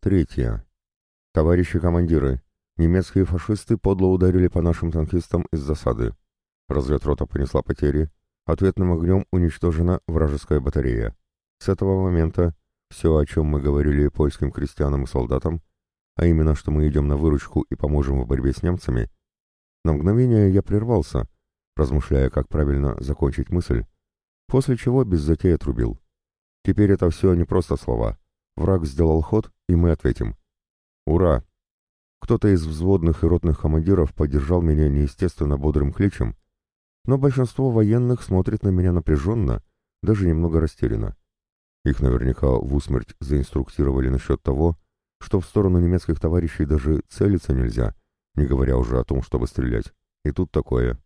3. Товарищи командиры, немецкие фашисты подло ударили по нашим танкистам из засады. Разведрота понесла потери. Ответным огнем уничтожена вражеская батарея. С этого момента все, о чем мы говорили польским крестьянам и солдатам, а именно, что мы идем на выручку и поможем в борьбе с немцами, на мгновение я прервался, размышляя, как правильно закончить мысль, после чего без затей отрубил. Теперь это все не просто слова. Враг сделал ход, и мы ответим. Ура! Кто-то из взводных и ротных командиров поддержал меня неестественно бодрым кличем, но большинство военных смотрит на меня напряженно, даже немного растерянно. Их наверняка в усмерть заинструктировали насчет того, что в сторону немецких товарищей даже целиться нельзя, не говоря уже о том, чтобы стрелять. И тут такое.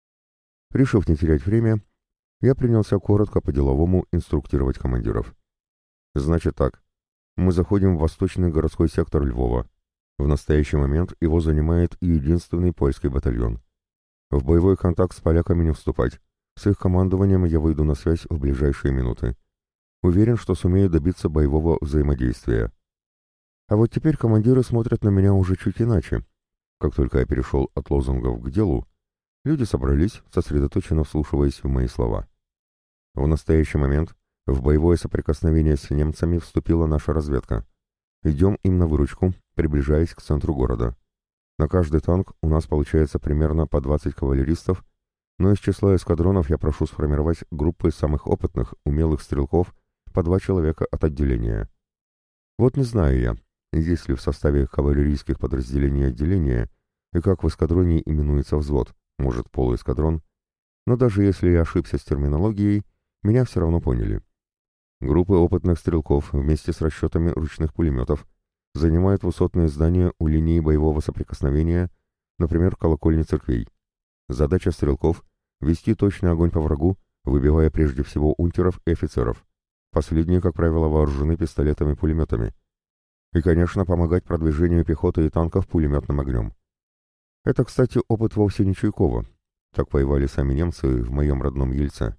Решив не терять время, я принялся коротко по-деловому инструктировать командиров. Значит так, мы заходим в восточный городской сектор Львова. В настоящий момент его занимает единственный польский батальон. В боевой контакт с поляками не вступать. С их командованием я выйду на связь в ближайшие минуты. Уверен, что сумею добиться боевого взаимодействия. А вот теперь командиры смотрят на меня уже чуть иначе. Как только я перешел от лозунгов к делу, люди собрались, сосредоточенно вслушиваясь в мои слова. В настоящий момент в боевое соприкосновение с немцами вступила наша разведка. Идем им на выручку, приближаясь к центру города. На каждый танк у нас получается примерно по 20 кавалеристов, но из числа эскадронов я прошу сформировать группы самых опытных, умелых стрелков по 2 человека от отделения. Вот не знаю я, есть ли в составе кавалерийских подразделений отделения и как в эскадроне именуется взвод, может полуэскадрон, но даже если я ошибся с терминологией, меня все равно поняли. Группы опытных стрелков вместе с расчетами ручных пулеметов занимают высотные здания у линии боевого соприкосновения, например, колокольни церквей. Задача стрелков — вести точный огонь по врагу, выбивая прежде всего унтеров и офицеров. Последние, как правило, вооружены пистолетами-пулеметами. И, конечно, помогать продвижению пехоты и танков пулеметным огнем. Это, кстати, опыт вовсе не Чуйкова. Так воевали сами немцы в моем родном Ельце.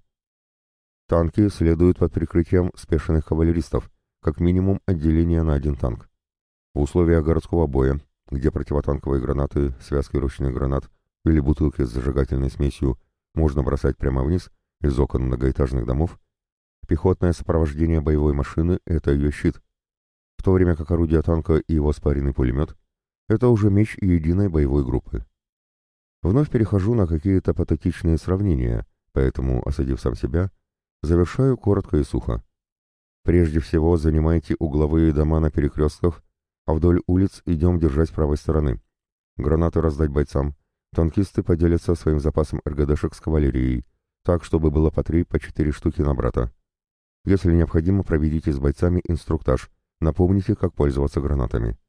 Танки следуют под прикрытием спешенных кавалеристов, как минимум отделение на 1 танк. В условиях городского боя, где противотанковые гранаты, связки ручных гранат или бутылки с зажигательной смесью можно бросать прямо вниз из окон многоэтажных домов, пехотное сопровождение боевой машины — это ее щит, в то время как орудие танка и его спаренный пулемет — это уже меч единой боевой группы. Вновь перехожу на какие-то патетичные сравнения, поэтому, осадив сам себя, завершаю коротко и сухо. Прежде всего занимайте угловые дома на перекрестках, а вдоль улиц идем держать с правой стороны. Гранаты раздать бойцам. Танкисты поделятся своим запасом РГДшек с кавалерией, так, чтобы было по 3, по 4 штуки на брата. Если необходимо, проведите с бойцами инструктаж. Напомните, как пользоваться гранатами.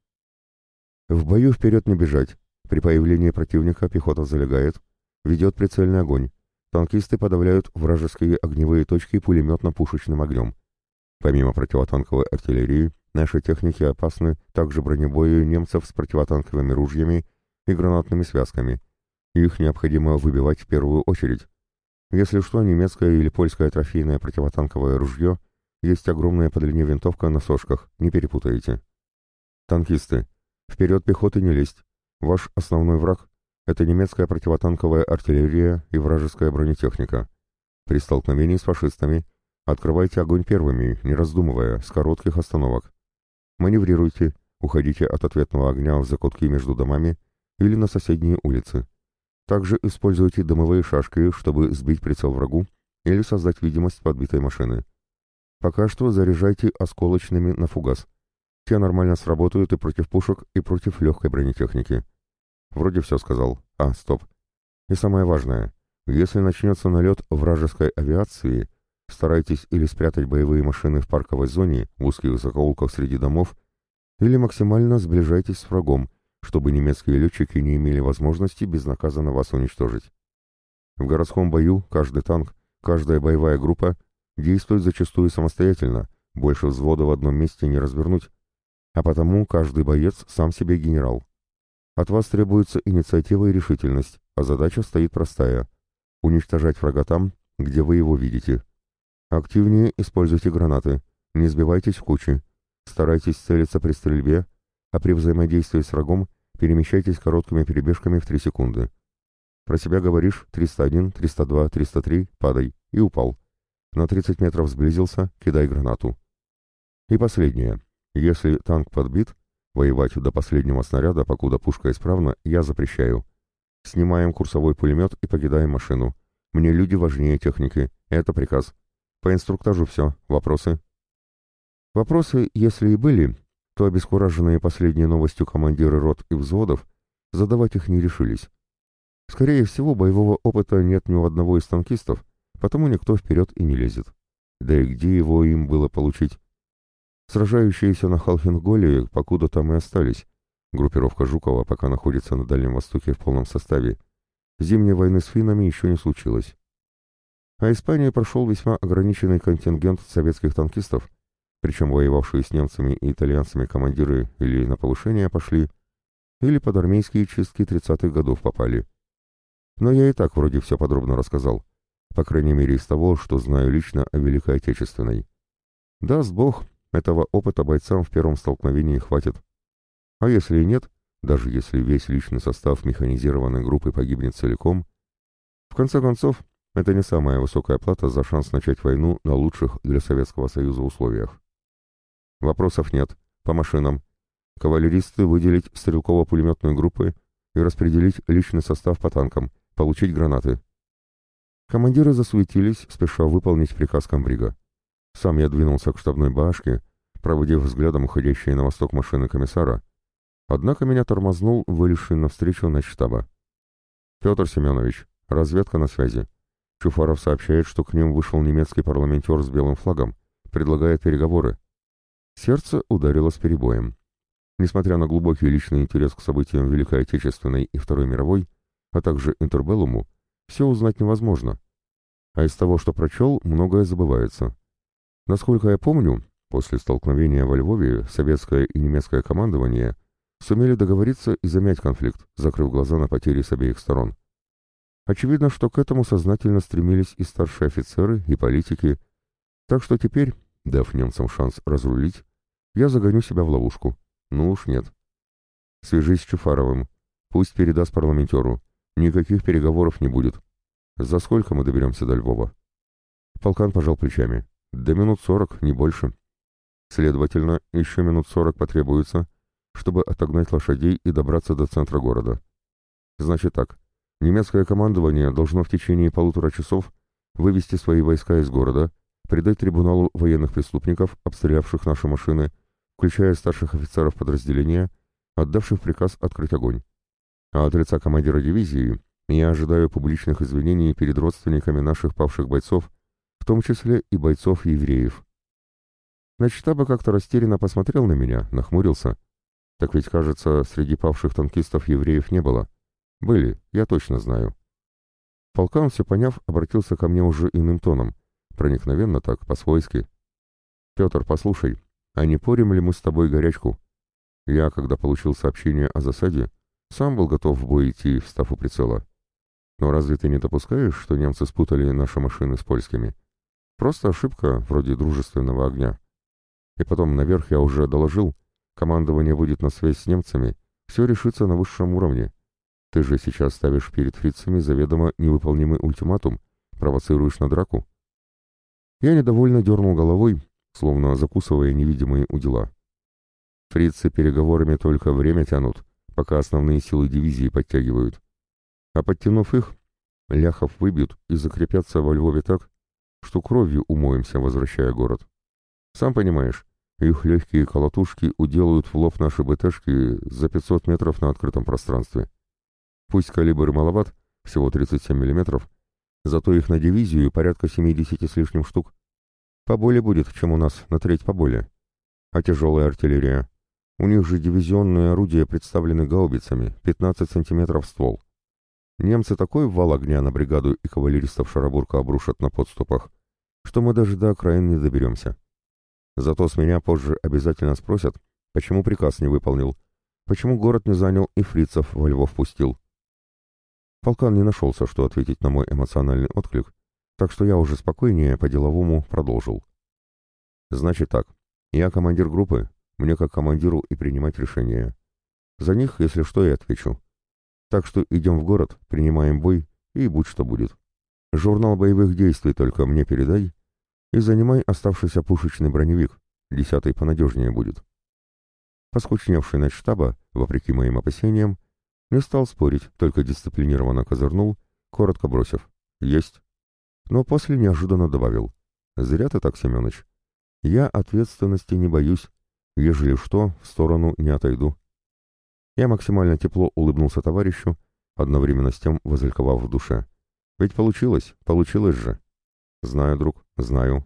В бою вперед не бежать. При появлении противника пехота залегает, ведет прицельный огонь. Танкисты подавляют вражеские огневые точки пулеметно-пушечным огнем. Помимо противотанковой артиллерии, наши техники опасны также бронебою немцев с противотанковыми ружьями и гранатными связками. Их необходимо выбивать в первую очередь. Если что, немецкое или польское трофейное противотанковое ружье есть огромная по длине винтовка на сошках, не перепутайте. Танкисты. Вперед пехоты не лезть. Ваш основной враг — это немецкая противотанковая артиллерия и вражеская бронетехника. При столкновении с фашистами открывайте огонь первыми, не раздумывая, с коротких остановок. Маневрируйте, уходите от ответного огня в закутки между домами или на соседние улицы. Также используйте дымовые шашки, чтобы сбить прицел врагу или создать видимость подбитой машины. Пока что заряжайте осколочными на фугас. Те нормально сработают и против пушек, и против легкой бронетехники. Вроде все сказал. Стоп. И самое важное. Если начнется налет вражеской авиации, старайтесь или спрятать боевые машины в парковой зоне, в узких закоулках среди домов, или максимально сближайтесь с врагом, чтобы немецкие летчики не имели возможности безнаказанно вас уничтожить. В городском бою каждый танк, каждая боевая группа действует зачастую самостоятельно, больше взвода в одном месте не развернуть, а потому каждый боец сам себе генерал. От вас требуется инициатива и решительность, а задача стоит простая — уничтожать врага там, где вы его видите. Активнее используйте гранаты, не сбивайтесь в кучи, старайтесь целиться при стрельбе а при взаимодействии с врагом перемещайтесь короткими перебежками в 3 секунды. Про себя говоришь 301, 302, 303, падай, и упал. На 30 метров сблизился, кидай гранату. И последнее. Если танк подбит, воевать до последнего снаряда, покуда пушка исправна, я запрещаю. Снимаем курсовой пулемет и покидаем машину. Мне люди важнее техники. Это приказ. По инструктажу все. Вопросы? Вопросы, если и были, то обескураженные последней новостью командиры рот и взводов задавать их не решились. Скорее всего, боевого опыта нет ни у одного из танкистов, потому никто вперед и не лезет. Да и где его им было получить? Сражающиеся на Халхинголе покуда там и остались. Группировка Жукова пока находится на Дальнем Востоке в полном составе. Зимней войны с финнами еще не случилось. А Испании прошел весьма ограниченный контингент советских танкистов, причем воевавшие с немцами и итальянцами командиры или на повышение пошли, или под армейские чистки 30-х годов попали. Но я и так вроде все подробно рассказал, по крайней мере из того, что знаю лично о Великой Отечественной. Даст Бог, этого опыта бойцам в первом столкновении хватит. А если и нет, даже если весь личный состав механизированной группы погибнет целиком, в конце концов, это не самая высокая плата за шанс начать войну на лучших для Советского Союза условиях. Вопросов нет. По машинам. Кавалеристы выделить стрелково-пулеметные группы и распределить личный состав по танкам, получить гранаты. Командиры засуетились, спеша выполнить приказ комбрига. Сам я двинулся к штабной башне, проводив взглядом уходящие на восток машины комиссара, однако меня тормознул вылезший навстречу начштаба. «Петр Семенович, разведка на связи. Чуфаров сообщает, что к ним вышел немецкий парламентер с белым флагом, предлагает переговоры». Сердце ударило с перебоем. Несмотря на глубокий личный интерес к событиям Великой Отечественной и Второй мировой, а также интербеллуму, все узнать невозможно. А из того, что прочел, многое забывается. Насколько я помню, после столкновения во Львове советское и немецкое командование сумели договориться и замять конфликт, закрыв глаза на потери с обеих сторон. Очевидно, что к этому сознательно стремились и старшие офицеры, и политики, так что теперь, дав немцам шанс разрулить, я загоню себя в ловушку. Ну уж нет. Свяжись с Чуфаровым. Пусть передаст парламентеру. Никаких переговоров не будет. За сколько мы доберемся до Львова? Полкан пожал плечами. До минут 40, не больше. Следовательно, еще минут 40 потребуется, чтобы отогнать лошадей и добраться до центра города. Значит так. Немецкое командование должно в течение 1,5 часов вывести свои войска из города, предать трибуналу военных преступников, обстрелявших наши машины, включая старших офицеров подразделения, отдавших приказ открыть огонь. А от лица командира дивизии я ожидаю публичных извинений перед родственниками наших павших бойцов, в том числе и бойцов-евреев. Начштаба как-то растерянно посмотрел на меня, нахмурился. Так ведь, кажется, среди павших танкистов евреев не было. Были, я точно знаю. Полкан, все поняв, обратился ко мне уже иным тоном, проникновенно так, по-свойски. «Петр, послушай, а не порем ли мы с тобой горячку? Я, когда получил сообщение о засаде, сам был готов в бой идти, встав у прицела. Но разве ты не допускаешь, что немцы спутали наши машины с польскими? Просто ошибка, вроде дружественного огня. И потом наверх я уже доложил, командование выйдет на связь с немцами, все решится на высшем уровне. Ты же сейчас ставишь перед фрицами заведомо невыполнимый ультиматум, провоцируешь на драку». Я недовольно дернул головой, словно закусывая невидимые удила. Фрицы переговорами только время тянут, пока основные силы дивизии подтягивают. А подтянув их, ляхов выбьют и закрепятся во Львове так, что кровью умоемся, возвращая город. Сам понимаешь, их легкие колотушки уделают в лоб наши БТшки за 500 метров на открытом пространстве. Пусть калибр маловат, всего 37 мм, зато их на дивизию порядка 70 с лишним штук. Поболее будет, чем у нас, на треть поболее. А тяжелая артиллерия? У них же дивизионные орудия представлены гаубицами, 15 сантиметров ствол. Немцы такой вал огня на бригаду и кавалеристов Шарабурка обрушат на подступах, что мы даже до окраин не доберемся. Зато с меня позже обязательно спросят, почему приказ не выполнил, почему город не занял и фрицев во Львов пустил. Полкан не нашелся, что ответить на мой эмоциональный отклик, так что я уже спокойнее по-деловому продолжил. Значит так, я командир группы, мне как командиру и принимать решения. За них, если что, я отвечу. Так что идем в город, принимаем бой, и будь что будет. Журнал боевых действий только мне передай и занимай оставшийся пушечный броневик, 10-й понадежнее будет». Поскучневший начштаба, вопреки моим опасениям, не стал спорить, только дисциплинированно козырнул, коротко бросив «Есть». Но после неожиданно добавил: «Зря ты так, Семёныч. Я ответственности не боюсь, ежели что, в сторону не отойду». Я максимально тепло улыбнулся товарищу, одновременно с тем возликовав в душе. Ведь получилось же. Знаю, друг, знаю.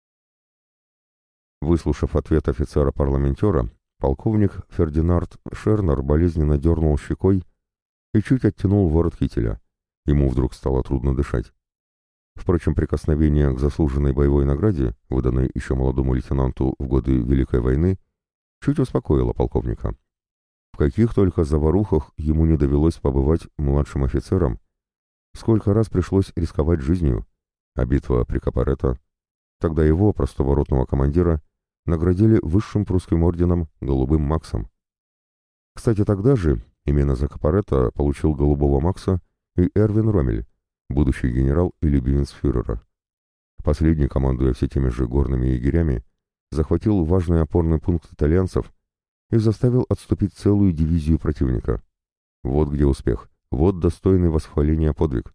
Выслушав ответ офицера-парламентера, полковник Фердинанд Шернер болезненно дернул щекой и чуть оттянул ворот кителя. Ему вдруг стало трудно дышать. Впрочем, прикосновение к заслуженной боевой награде, выданной еще молодому лейтенанту в годы Великой войны, чуть успокоило полковника. В каких только заварухах ему не довелось побывать младшим офицером, сколько раз пришлось рисковать жизнью, а битва при Капаретто, тогда его, простого ротного командира, наградили высшим прусским орденом Голубым Максом. Кстати, тогда же именно за Капаретто получил Голубого Макса и Эрвин Роммель, будущий генерал и любимец фюрера. Последний, командуя все теми же горными егерями, захватил важный опорный пункт итальянцев и заставил отступить целую дивизию противника. Вот где успех, вот достойный восхваления подвиг.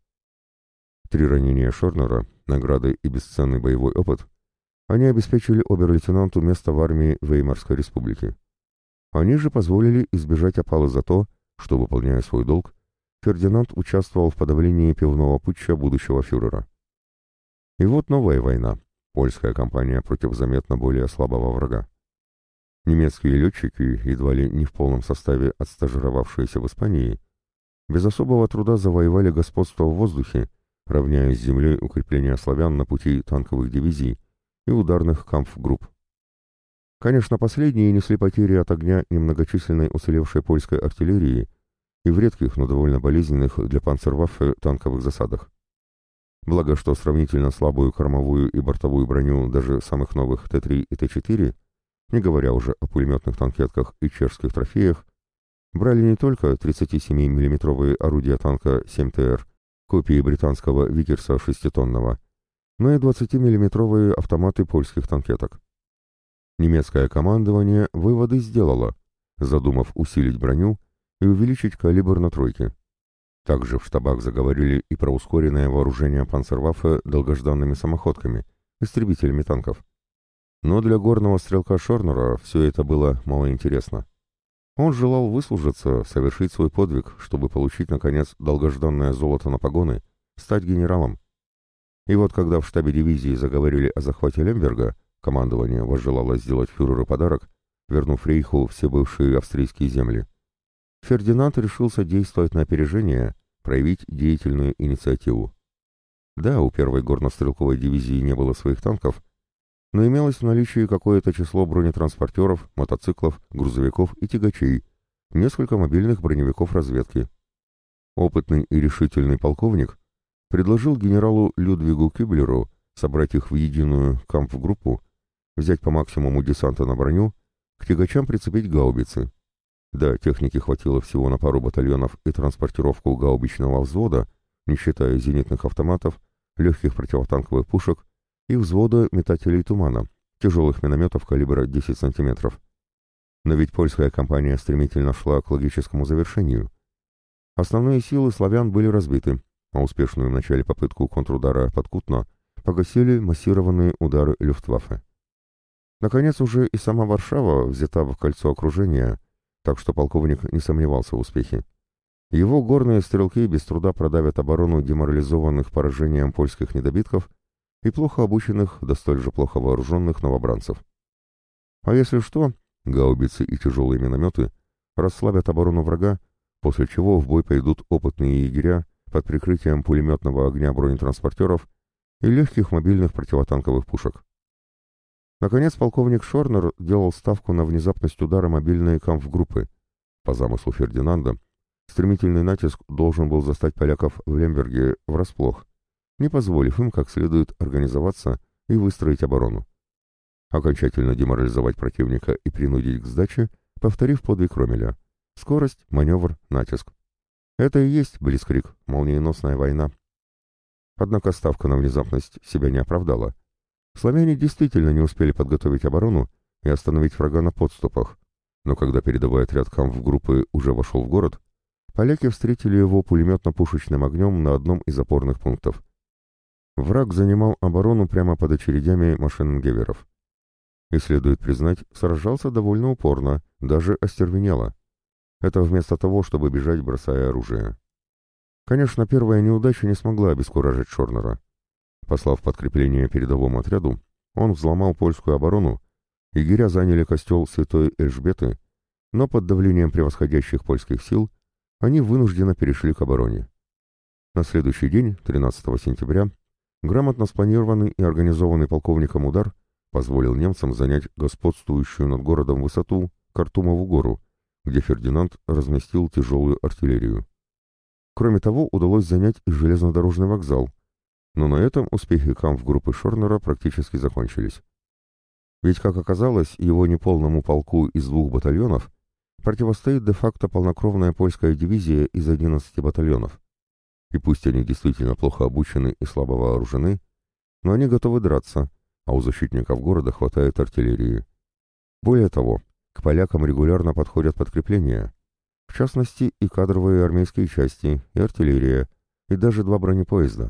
3 ранения Шернера, награды и бесценный боевой опыт они обеспечили обер-лейтенанту место в армии Веймарской республики. Они же позволили избежать опалы за то, что, выполняя свой долг, Фердинанд участвовал в подавлении пивного путча будущего фюрера. И вот новая война, польская кампания против заметно более слабого врага. Немецкие летчики, едва ли не в полном составе отстажировавшиеся в Испании, без особого труда завоевали господство в воздухе, равняя с землей укрепления славян на пути танковых дивизий и ударных кампфгрупп. Конечно, последние несли потери от огня немногочисленной уцелевшей польской артиллерии и в редких, но довольно болезненных для панцерваффе танковых засадах. Благо, что сравнительно слабую кормовую и бортовую броню даже самых новых Т-3 и Т-4, не говоря уже о пулеметных танкетках и чешских трофеях, брали не только 37 миллиметровые орудия танка 7ТР, копии британского Викерса 6-тонного, но и 20 миллиметровые автоматы польских танкеток. Немецкое командование выводы сделало, задумав усилить броню и увеличить калибр на тройке. Также в штабах заговорили и про ускоренное вооружение панцерваффе долгожданными самоходками, истребителями танков. Но для горного стрелка Шернера все это было малоинтересно. Он желал выслужиться, совершить свой подвиг, чтобы получить, наконец, долгожданное золото на погоны, стать генералом. И вот когда в штабе дивизии заговорили о захвате Лемберга, командование возжелало сделать фюреру подарок, вернув рейху все бывшие австрийские земли. Фердинанд решился действовать на опережение, проявить деятельную инициативу. Да, у первой горнострелковой дивизии не было своих танков, но имелось в наличии какое-то число бронетранспортеров, мотоциклов, грузовиков и тягачей, несколько мобильных броневиков разведки. Опытный и решительный полковник предложил генералу Людвигу Кюблеру собрать их в единую кампфгруппу, взять по максимуму десанта на броню, к тягачам прицепить гаубицы. Да, техники хватило всего на пару батальонов и транспортировку гаубичного взвода, не считая зенитных автоматов, легких противотанковых пушек и взвода метателей тумана, тяжелых минометов калибра 10 сантиметров. Но ведь польская кампания стремительно шла к логическому завершению. Основные силы славян были разбиты, а успешную в начале попытку контрудара под Кутно погасили массированные удары Люфтваффе. Наконец уже и сама Варшава взята в кольцо окружения, так что полковник не сомневался в успехе. Его горные стрелки без труда продавят оборону деморализованных поражением польских недобитков и плохо обученных, да столь же плохо вооруженных новобранцев. А если что, гаубицы и тяжелые минометы расслабят оборону врага, после чего в бой пойдут опытные егеря под прикрытием пулеметного огня бронетранспортеров и легких мобильных противотанковых пушек. Наконец полковник Шернер делал ставку на внезапность удара мобильной кампфгруппы. По замыслу Фердинанда, стремительный натиск должен был застать поляков в Лемберге врасплох, не позволив им как следует организоваться и выстроить оборону. окончательно деморализовать противника и принудить к сдаче, повторив подвиг Роммеля. Скорость, маневр, натиск. Это и есть блицкриг, молниеносная война. Однако ставка на внезапность себя не оправдала. Славяне действительно не успели подготовить оборону и остановить врага на подступах, но когда передовой отряд кампф-группы уже вошел в город, поляки встретили его пулеметно-пушечным огнем на одном из опорных пунктов. Враг занимал оборону прямо под очередями машингеверов. И, следует признать, сражался довольно упорно, даже остервенело. Это вместо того, чтобы бежать, бросая оружие. Конечно, первая неудача не смогла обескуражить Шорнера. Послав подкрепление передовому отряду, он взломал польскую оборону, егеря заняли костел Святой Эльжбеты, но под давлением превосходящих польских сил они вынужденно перешли к обороне. На следующий день, 13 сентября, грамотно спланированный и организованный полковником удар позволил немцам занять господствующую над городом высоту Картумову гору, где Фердинанд разместил тяжелую артиллерию. Кроме того, удалось занять и железнодорожный вокзал, но на этом успехи кампф-группы Шорнера практически закончились. Ведь, как оказалось, его неполному полку из 2 батальонов противостоит де-факто полнокровная польская дивизия из 11 батальонов. И пусть они действительно плохо обучены и слабо вооружены, но они готовы драться, а у защитников города хватает артиллерии. Более того, к полякам регулярно подходят подкрепления, в частности и кадровые армейские части, и артиллерия, и даже 2 бронепоезда.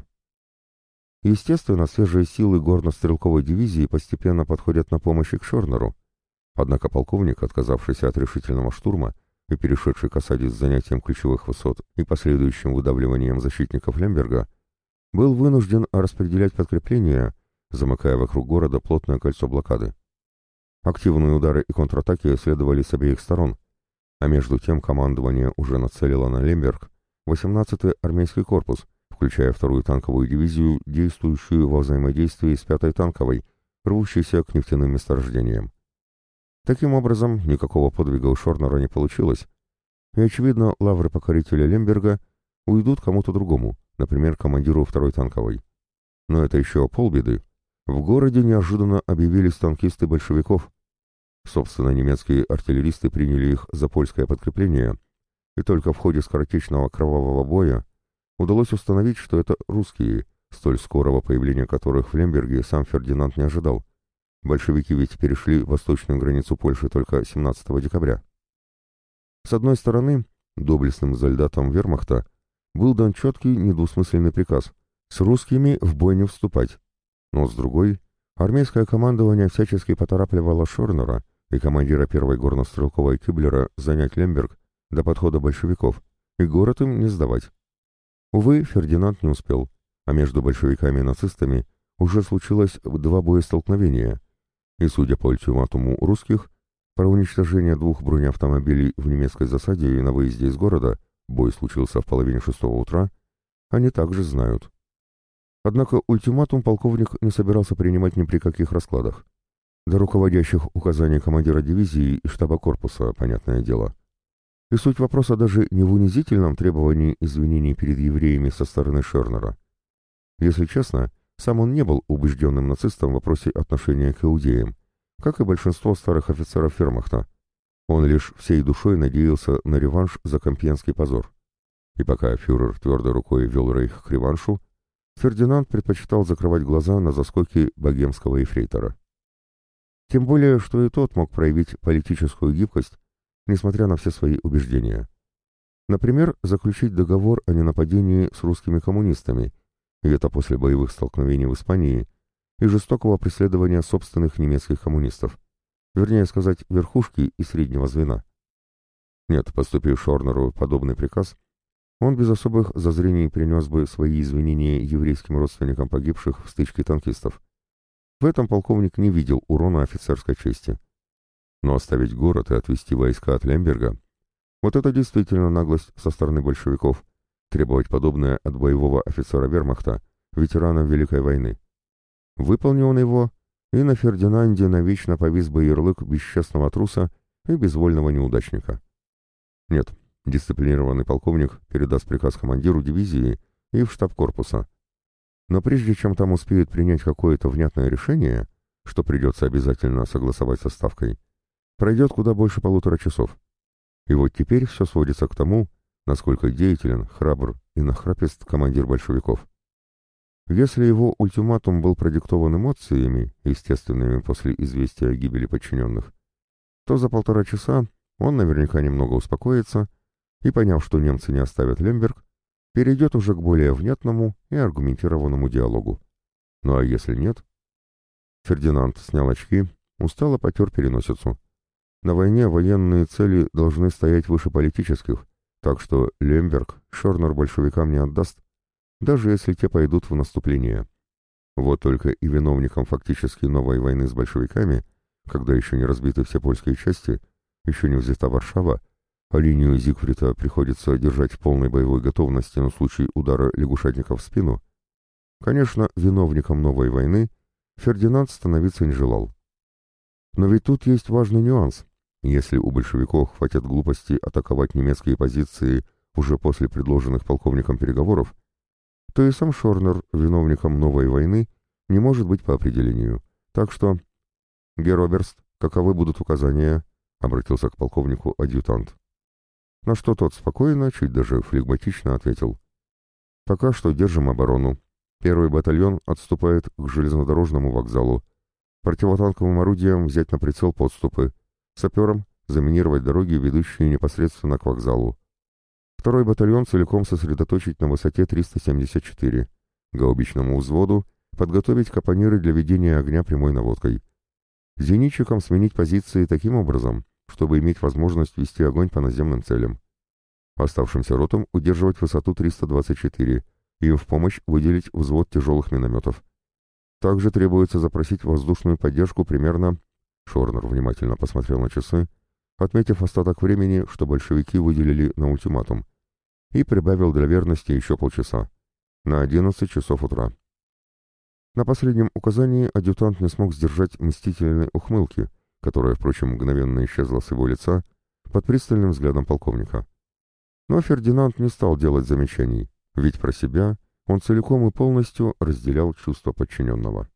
Естественно, свежие силы горно-стрелковой дивизии постепенно подходят на помощь и к Шорнеру, однако полковник, отказавшийся от решительного штурма и перешедший к осаде с занятием ключевых высот и последующим выдавливанием защитников Лемберга, был вынужден распределять подкрепления, замыкая вокруг города плотное кольцо блокады. Активные удары и контратаки следовали с обеих сторон, а между тем командование уже нацелило на Лемберг 18-й армейский корпус, включая 2-ю танковую дивизию, действующую во взаимодействии с 5-й танковой, рвущейся к нефтяным месторождениям. Таким образом, никакого подвига у Шорнера не получилось, и, очевидно, лавры покорителя Лемберга уйдут кому-то другому, например, командиру 2-й танковой. Но это еще полбеды. В городе неожиданно объявились танкисты большевиков. Собственно, немецкие артиллеристы приняли их за польское подкрепление, и только в ходе скоротечного кровавого боя удалось установить, что это русские, столь скорого появления которых в Лемберге сам Фердинанд не ожидал. Большевики ведь перешли восточную границу Польши только 17 декабря. С одной стороны, доблестным солдатам вермахта был дан четкий недвусмысленный приказ с русскими в бой не вступать, но с другой, армейское командование всячески поторапливало Шорнера и командира 1-й горнострелковой Кюблера занять Лемберг до подхода большевиков и город им не сдавать. Увы, Фердинанд не успел, а между большевиками и нацистами уже случилось 2 боестолкновения, и, судя по ультиматуму русских, про уничтожение 2 бронеавтомобилей в немецкой засаде и на выезде из города, бой случился в половине 6 утра, они также знают. Однако ультиматум полковник не собирался принимать ни при каких раскладах. До руководящих указаний командира дивизии и штаба корпуса, понятное дело. И суть вопроса даже не в унизительном требовании извинений перед евреями со стороны Шорнера. Если честно, сам он не был убежденным нацистом в вопросе отношения к иудеям, как и большинство старых офицеров вермахта. Он лишь всей душой надеялся на реванш за Компьенский позор. И пока фюрер твердой рукой вел рейх к реваншу, Фердинанд предпочитал закрывать глаза на заскоки богемского эфрейтора. Тем более, что и тот мог проявить политическую гибкость, несмотря на все свои убеждения. Например, заключить договор о ненападении с русскими коммунистами, и это после боевых столкновений в Испании и жестокого преследования собственных немецких коммунистов, вернее сказать, верхушки и среднего звена. Нет, поступив Шорнеру подобный приказ, он без особых зазрений принес бы свои извинения еврейским родственникам погибших в стычке танкистов. В этом полковник не видел урона офицерской чести. Но оставить город и отвести войска от Лемберга — вот это действительно наглость со стороны большевиков, требовать подобное от боевого офицера вермахта, ветерана Великой войны. Выполнил он его, и на Фердинанде навечно повис бы ярлык бесчестного труса и безвольного неудачника. Нет, дисциплинированный полковник передаст приказ командиру дивизии и в штаб корпуса. Но прежде чем там успеют принять какое-то внятное решение, что придется обязательно согласовать со Ставкой, пройдет куда больше 1,5 часа. И вот теперь все сводится к тому, насколько деятелен, храбр и нахрапист командир большевиков. Если его ультиматум был продиктован эмоциями, естественными после известия о гибели подчиненных, то за 1,5 часа он наверняка немного успокоится и, поняв, что немцы не оставят Лемберг, перейдет уже к более внятному и аргументированному диалогу. Ну а если нет? Фердинанд снял очки, устало потер переносицу. На войне военные цели должны стоять выше политических, так что Лемберг Шорнер большевикам не отдаст, даже если те пойдут в наступление. Вот только и виновникам фактически новой войны с большевиками, когда еще не разбиты все польские части, еще не взята Варшава, а линию Зигфрида приходится держать в полной боевой готовности на случай удара лягушатников в спину, конечно, виновником новой войны Фердинанд становиться не желал. Но ведь тут есть важный нюанс. Если у большевиков хватит глупости атаковать немецкие позиции уже после предложенных полковником переговоров, то и сам Шорнер виновником новой войны не может быть по определению. Так что, герр оберст, каковы будут указания? — обратился к полковнику адъютант. На что тот спокойно, чуть даже флегматично ответил. Пока что держим оборону. Первый батальон отступает к железнодорожному вокзалу. Противотанковым орудием взять на прицел подступы. Саперам заминировать дороги, ведущие непосредственно к вокзалу. Второй батальон целиком сосредоточить на высоте 374. Гаубичному взводу подготовить капониры для ведения огня прямой наводкой. Зенитчикам сменить позиции таким образом, чтобы иметь возможность вести огонь по наземным целям. Оставшимся ротам удерживать высоту 324, им в помощь выделить взвод тяжелых минометов. Также требуется запросить воздушную поддержку примерно... Шорнер внимательно посмотрел на часы, отметив остаток времени, что большевики выделили на ультиматум, и прибавил для верности еще полчаса, на 11 часов утра. На последнем указании адъютант не смог сдержать мстительной ухмылки, которая, впрочем, мгновенно исчезла с его лица под пристальным взглядом полковника. Но Фердинанд не стал делать замечаний, ведь про себя он целиком и полностью разделял чувства подчиненного.